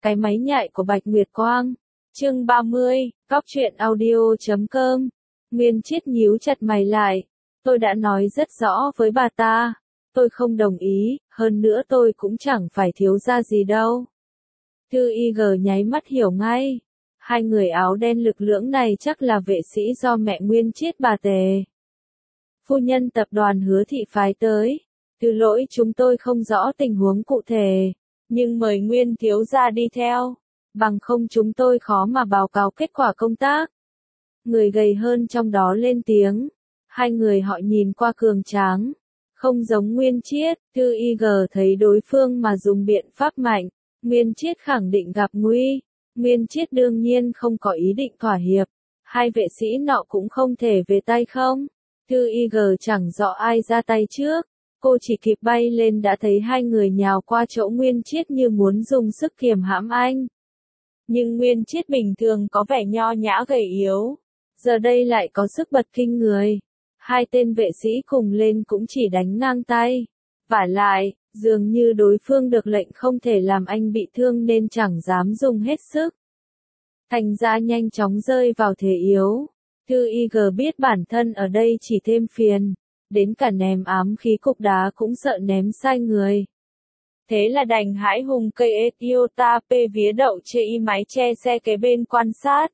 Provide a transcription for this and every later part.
Cái máy nhại của Bạch Nguyệt Quang. Chương 30, Góc truyện audio.com. Nguyên Chiết nhíu chặt mày lại. Tôi đã nói rất rõ với bà ta. Tôi không đồng ý, hơn nữa tôi cũng chẳng phải thiếu gia gì đâu. Thư IG nháy mắt hiểu ngay. Hai người áo đen lực lưỡng này chắc là vệ sĩ do mẹ Nguyên Chiết bà Tề. Phu nhân tập đoàn Hứa Thị phái tới. Thứ lỗi chúng tôi không rõ tình huống cụ thể. Nhưng mời Nguyên thiếu gia đi theo. Bằng không chúng tôi khó mà báo cáo kết quả công tác. Người gầy hơn trong đó lên tiếng. Hai người họ nhìn qua cường tráng. Không giống Nguyên Chiết, Thư IG thấy đối phương mà dùng biện pháp mạnh. Nguyên Chiết khẳng định gặp nguy. Nguyên Chiết đương nhiên không có ý định thỏa hiệp. Hai vệ sĩ nọ cũng không thể về tay không. Thư IG chẳng rõ ai ra tay trước. Cô chỉ kịp bay lên đã thấy hai người nhào qua chỗ Nguyên Chiết như muốn dùng sức kiềm hãm anh. Nhưng Nguyên Chiết bình thường có vẻ nho nhã gầy yếu. Giờ đây lại có sức bật kinh người. Hai tên vệ sĩ cùng lên cũng chỉ đánh ngang tay. Vả lại, dường như đối phương được lệnh không thể làm anh bị thương nên chẳng dám dùng hết sức. Thành ra nhanh chóng rơi vào thế yếu. Thư IG biết bản thân ở đây chỉ thêm phiền. Đến cả ném ám khí cục đá cũng sợ ném sai người. Thế là đành hãi hùng cây Toyota P vía đậu chê y mái che xe kế bên quan sát.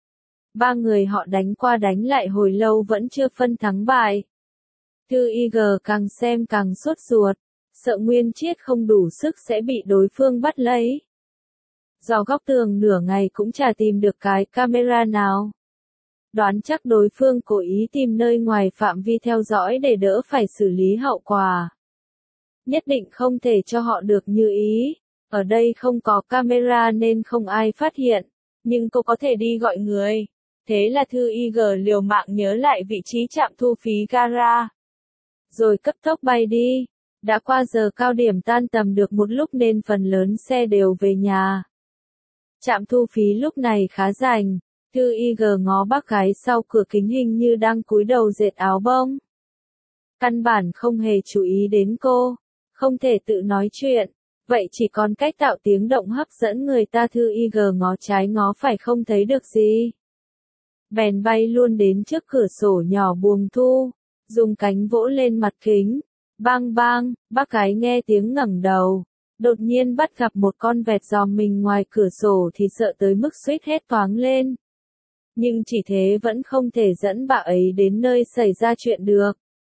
Ba người họ đánh qua đánh lại hồi lâu vẫn chưa phân thắng bại. Thư IG càng xem càng sốt ruột, sợ Nguyên Chiết không đủ sức sẽ bị đối phương bắt lấy. Dò góc tường nửa ngày cũng chả tìm được cái camera nào. Đoán chắc đối phương cố ý tìm nơi ngoài phạm vi theo dõi để đỡ phải xử lý hậu quả. Nhất định không thể cho họ được như ý. Ở đây không có camera nên không ai phát hiện. Nhưng cô có thể đi gọi người. Thế là Thư IG liều mạng nhớ lại vị trí trạm thu phí gara. Rồi cấp tốc bay đi. Đã qua giờ cao điểm tan tầm được một lúc nên phần lớn xe đều về nhà. Trạm thu phí lúc này khá rảnh. Thư IG ngó bác gái sau cửa kính hình như đang cúi đầu dệt áo bông. Căn bản không hề chú ý đến cô. Không thể tự nói chuyện. Vậy chỉ còn cách tạo tiếng động hấp dẫn người ta. Thư IG ngó trái ngó phải không thấy được gì. Bèn bay luôn đến trước cửa sổ nhỏ buồng thu. Dùng cánh vỗ lên mặt kính. Bang bang, bác gái nghe tiếng ngẩng đầu. Đột nhiên bắt gặp một con vẹt dòm mình ngoài cửa sổ thì sợ tới mức suýt hét toáng lên. Nhưng chỉ thế vẫn không thể dẫn bà ấy đến nơi xảy ra chuyện được.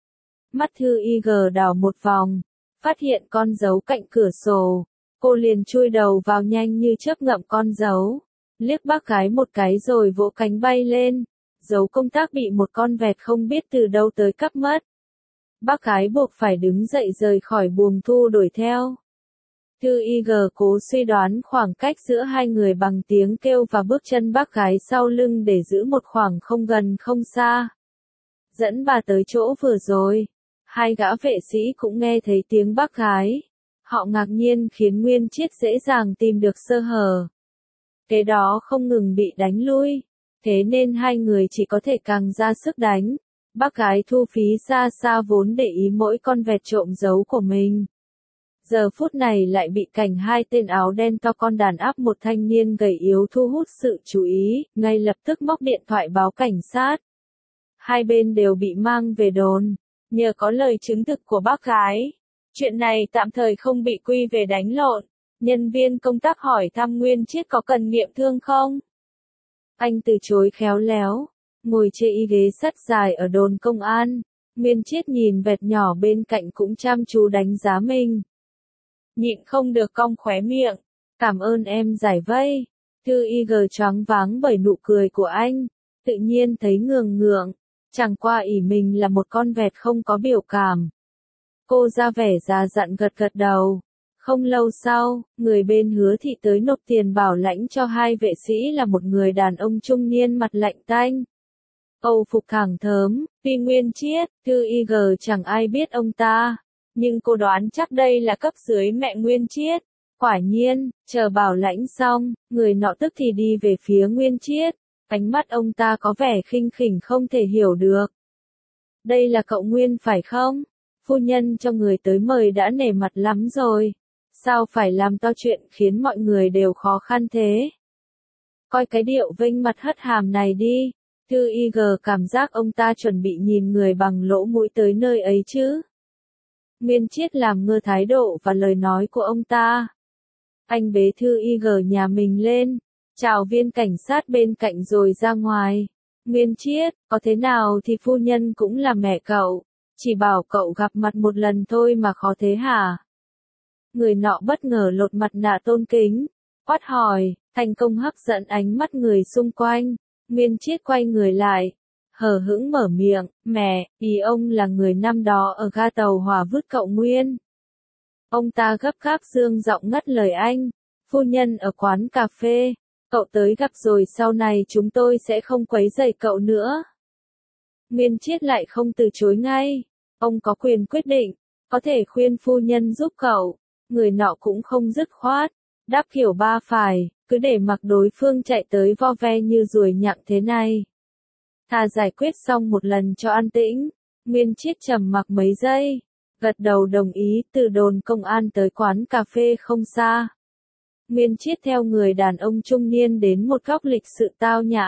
Mắt Thư IG đảo một vòng, phát hiện con dấu cạnh cửa sổ. Cô liền chui đầu vào nhanh như chớp ngậm con dấu. Liếc bác gái một cái rồi vỗ cánh bay lên. Dấu công tác bị một con vẹt không biết từ đâu tới cắp mất. Bác gái buộc phải đứng dậy rời khỏi buồng thu đuổi theo. Thư IG cố suy đoán khoảng cách giữa hai người bằng tiếng kêu và bước chân bác gái sau lưng để giữ một khoảng không gần không xa. Dẫn bà tới chỗ vừa rồi. Hai gã vệ sĩ cũng nghe thấy tiếng bác gái. Họ ngạc nhiên khiến Nguyên Chiết dễ dàng tìm được sơ hở. Kế đó không ngừng bị đánh lui. Thế nên hai người chỉ có thể càng ra sức đánh. Bác gái thu phí xa xa vốn để ý mỗi con vẹt trộm dấu của mình. Giờ phút này lại bị cảnh hai tên áo đen to con đàn áp một thanh niên gầy yếu thu hút sự chú ý, ngay lập tức móc điện thoại báo cảnh sát. Hai bên đều bị mang về đồn, nhờ có lời chứng thực của bác gái. Chuyện này tạm thời không bị quy về đánh lộn. Nhân viên công tác hỏi thăm Nguyên Chiết có cần nghiệm thương không? Anh từ chối khéo léo, ngồi chê y ghế sắt dài ở đồn công an. Nguyên Chiết nhìn vẹt nhỏ bên cạnh cũng chăm chú đánh giá mình. Nhịn không được cong khóe miệng. Cảm ơn em giải vây. Thư IG choáng váng bởi nụ cười của anh. Tự nhiên thấy ngượng ngượng. Chẳng qua ỷ mình là một con vẹt không có biểu cảm. Cô ra vẻ già dặn gật gật đầu. Không lâu sau, người bên Hứa Thị tới nộp tiền bảo lãnh cho hai vệ sĩ là một người đàn ông trung niên mặt lạnh tanh. Âu phục thẳng thớm, vì Nguyên Chiết, Thư IG chẳng ai biết ông ta. Nhưng cô đoán chắc đây là cấp dưới mẹ Nguyên Chiết. Quả nhiên, chờ bảo lãnh xong, người nọ tức thì đi về phía Nguyên Chiết. Ánh mắt ông ta có vẻ khinh khỉnh không thể hiểu được. Đây là cậu Nguyên phải không? Phu nhân cho người tới mời đã nể mặt lắm rồi. Sao phải làm to chuyện khiến mọi người đều khó khăn thế? Coi cái điệu vênh mặt hất hàm này đi. Thư IG cảm giác ông ta chuẩn bị nhìn người bằng lỗ mũi tới nơi ấy chứ. Nguyên Chiết làm ngơ thái độ và lời nói của ông ta. Anh bế Thư IG nhà mình lên, chào viên cảnh sát bên cạnh rồi ra ngoài. Nguyên Chiết, có thế nào thì phu nhân cũng là mẹ cậu, chỉ bảo cậu gặp mặt một lần thôi mà khó thế hả? Người nọ bất ngờ lột mặt nạ tôn kính, quát hỏi, thành công hấp dẫn ánh mắt người xung quanh. Nguyên Chiết quay người lại, hờ hững mở miệng, mẹ, ý ông là người năm đó ở ga tàu hỏa vứt cậu Nguyên. Ông ta gấp gáp dương giọng ngắt lời anh, phu nhân ở quán cà phê, cậu tới gặp rồi sau này chúng tôi sẽ không quấy rầy cậu nữa. Nguyên Chiết lại không từ chối ngay, ông có quyền quyết định, có thể khuyên phu nhân giúp cậu, người nọ cũng không dứt khoát, đáp kiểu ba phải, cứ để mặc đối phương chạy tới vo ve như ruồi nhặng thế này. Thà giải quyết xong một lần cho an tĩnh, Nguyên Chiết trầm mặc mấy giây, gật đầu đồng ý, từ đồn công an tới quán cà phê không xa. Nguyên Chiết theo người đàn ông trung niên đến một góc lịch sự tao nhã.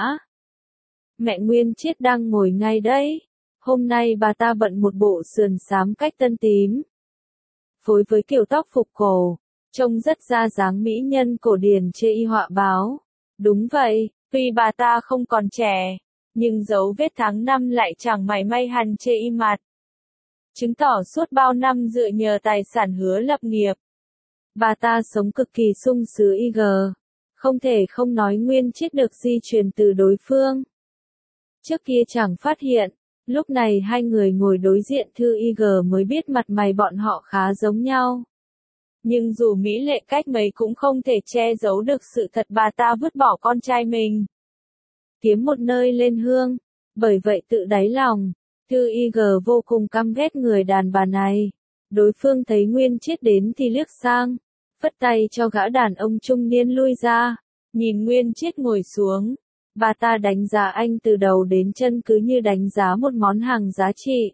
Mẹ Nguyên Chiết đang ngồi ngay đấy. Hôm nay bà ta bận một bộ sườn xám cách tân tím, phối với kiểu tóc phục cổ, trông rất ra dáng mỹ nhân cổ điển chê y họa báo. Đúng vậy, tuy bà ta không còn trẻ, nhưng dấu vết tháng năm lại chẳng mảy may hằn chê y mặt. Chứng tỏ suốt bao năm dựa nhờ tài sản hứa lập nghiệp. Bà ta sống cực kỳ sung sướng IG, không thể không nói Nguyên Chiết được di truyền từ đối phương. Trước kia chẳng phát hiện, lúc này hai người ngồi đối diện Thư IG mới biết mặt mày bọn họ khá giống nhau. Nhưng dù mỹ lệ cách mấy cũng không thể che giấu được sự thật bà ta vứt bỏ con trai mình. Kiếm một nơi lên hương, bởi vậy tự đáy lòng, Thư IG vô cùng căm ghét người đàn bà này. Đối phương thấy Nguyên Chiết đến thì liếc sang, phất tay cho gã đàn ông trung niên lui ra, nhìn Nguyên Chiết ngồi xuống. Bà ta đánh giá anh từ đầu đến chân cứ như đánh giá một món hàng giá trị.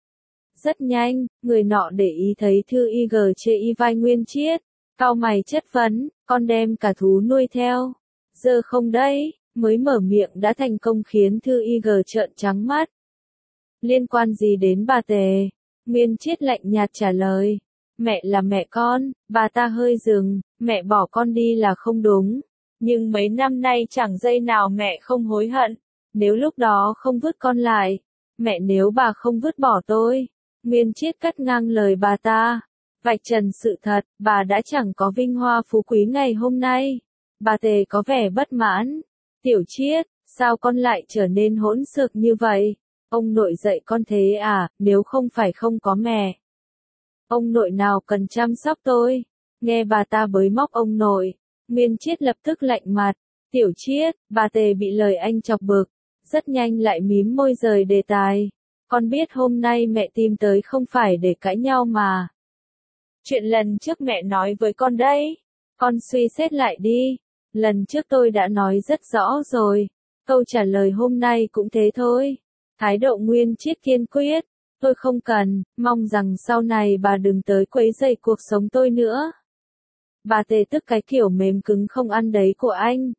Rất nhanh, người nọ để ý thấy Thư IG chê y vai Nguyên Chiết, cau mày chất vấn, con đem cả thú nuôi theo. Giờ không đấy, mới mở miệng đã thành công khiến Thư IG trợn trắng mắt. Liên quan gì đến bà Tề? Nguyên Chiết lạnh nhạt trả lời. Mẹ là mẹ con, bà ta hơi dừng, mẹ bỏ con đi là không đúng. Nhưng mấy năm nay chẳng giây nào mẹ không hối hận. Nếu lúc đó không vứt con lại, mẹ nếu bà không vứt bỏ tôi. Nguyên Chiết cắt ngang lời bà ta. Vạch trần sự thật, bà đã chẳng có vinh hoa phú quý ngày hôm nay. Bà Tề có vẻ bất mãn. Tiểu Chiết, sao con lại trở nên hỗn xược như vậy? Ông nội dạy con thế à, nếu không phải không có mẹ. Ông nội nào cần chăm sóc tôi? Nghe bà ta bới móc ông nội. Nguyên Chiết lập tức lạnh mặt. Tiểu Chiết, bà Tề bị lời anh chọc bực. Rất nhanh lại mím môi rời đề tài. Con biết hôm nay mẹ tìm tới không phải để cãi nhau mà. Chuyện lần trước mẹ nói với con đấy. Con suy xét lại đi. Lần trước tôi đã nói rất rõ rồi. Câu trả lời hôm nay cũng thế thôi. Thái độ Nguyên Chiết kiên quyết. Tôi không cần, mong rằng sau này bà đừng tới quấy rầy cuộc sống tôi nữa. Bà Tề tức cái kiểu mềm cứng không ăn đấy của anh.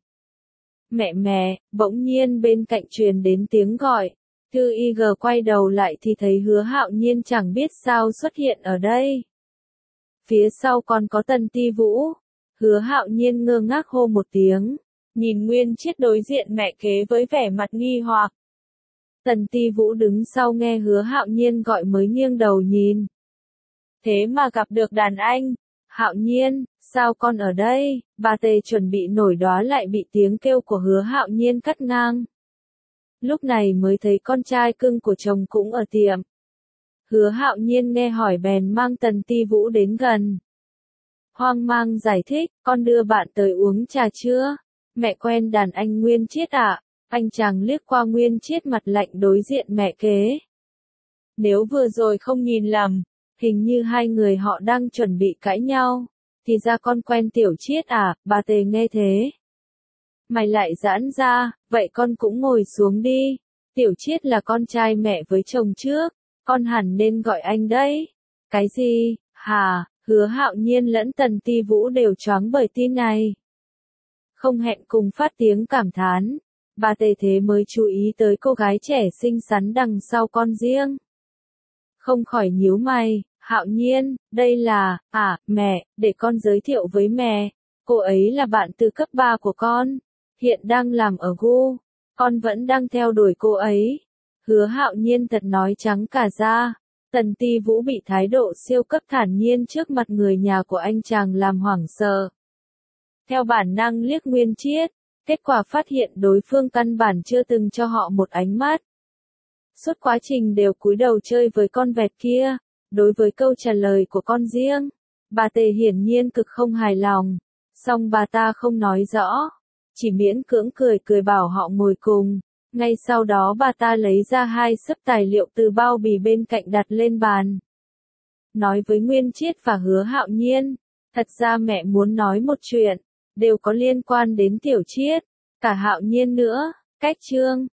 Mẹ, bỗng nhiên bên cạnh truyền đến tiếng gọi. Thư IG quay đầu lại thì thấy Hứa Hạo Nhiên chẳng biết sao xuất hiện ở đây. Phía sau còn có Tần Ti Vũ. Hứa Hạo Nhiên ngơ ngác hô một tiếng, nhìn Nguyên Chiết đối diện mẹ kế với vẻ mặt nghi hoặc. Tần Ti Vũ đứng sau nghe Hứa Hạo Nhiên gọi mới nghiêng đầu nhìn. Thế mà gặp được đàn anh. Hạo Nhiên, sao con ở đây? Bà Tề chuẩn bị nổi đoá lại bị tiếng kêu của Hứa Hạo Nhiên cắt ngang. Lúc này mới thấy con trai cưng của chồng cũng ở tiệm. Hứa Hạo Nhiên nghe hỏi bèn mang Tần Ti Vũ đến gần. Hoang mang giải thích, con đưa bạn tới uống trà chưa? Mẹ quen đàn anh Nguyên Chiết ạ. Anh chàng liếc qua Nguyên Chiết mặt lạnh đối diện mẹ kế. Nếu vừa rồi không nhìn lầm, hình như hai người họ đang chuẩn bị cãi nhau. Thì ra con quen Tiểu Chiết à, bà Tề nghe thế. Mày lại giãn ra, vậy con cũng ngồi xuống đi. Tiểu Chiết là con trai mẹ với chồng trước, con hẳn nên gọi anh đấy. Cái gì, hả, Hứa Hạo Nhiên lẫn Tần Ti Vũ đều choáng bởi tin này. Không hẹn cùng phát tiếng cảm thán, bà Tề thế mới chú ý tới cô gái trẻ xinh xắn đằng sau con riêng. Không khỏi nhíu mày, Hạo Nhiên, đây là, mẹ, để con giới thiệu với mẹ, cô ấy là bạn từ cấp 3 của con, hiện đang làm ở Gu, con vẫn đang theo đuổi cô ấy. Hứa Hạo Nhiên thật nói trắng cả ra. Tần Ti Vũ bị thái độ siêu cấp thản nhiên trước mặt người nhà của anh chàng làm hoảng sợ. Theo bản năng liếc Nguyên Chiết, kết quả phát hiện đối phương căn bản chưa từng cho họ một ánh mắt. Suốt quá trình đều cúi đầu chơi với con vẹt kia, đối với câu trả lời của con riêng, bà Tề hiển nhiên cực không hài lòng, song bà ta không nói rõ, chỉ miễn cưỡng cười bảo họ ngồi cùng. Ngay sau đó bà ta lấy ra 2 xấp tài liệu từ bao bì bên cạnh đặt lên bàn. Nói với Nguyên Chiết và Hứa Hạo Nhiên, thật ra mẹ muốn nói một chuyện, đều có liên quan đến Tiểu Chiết, cả Hạo Nhiên nữa, cách chương.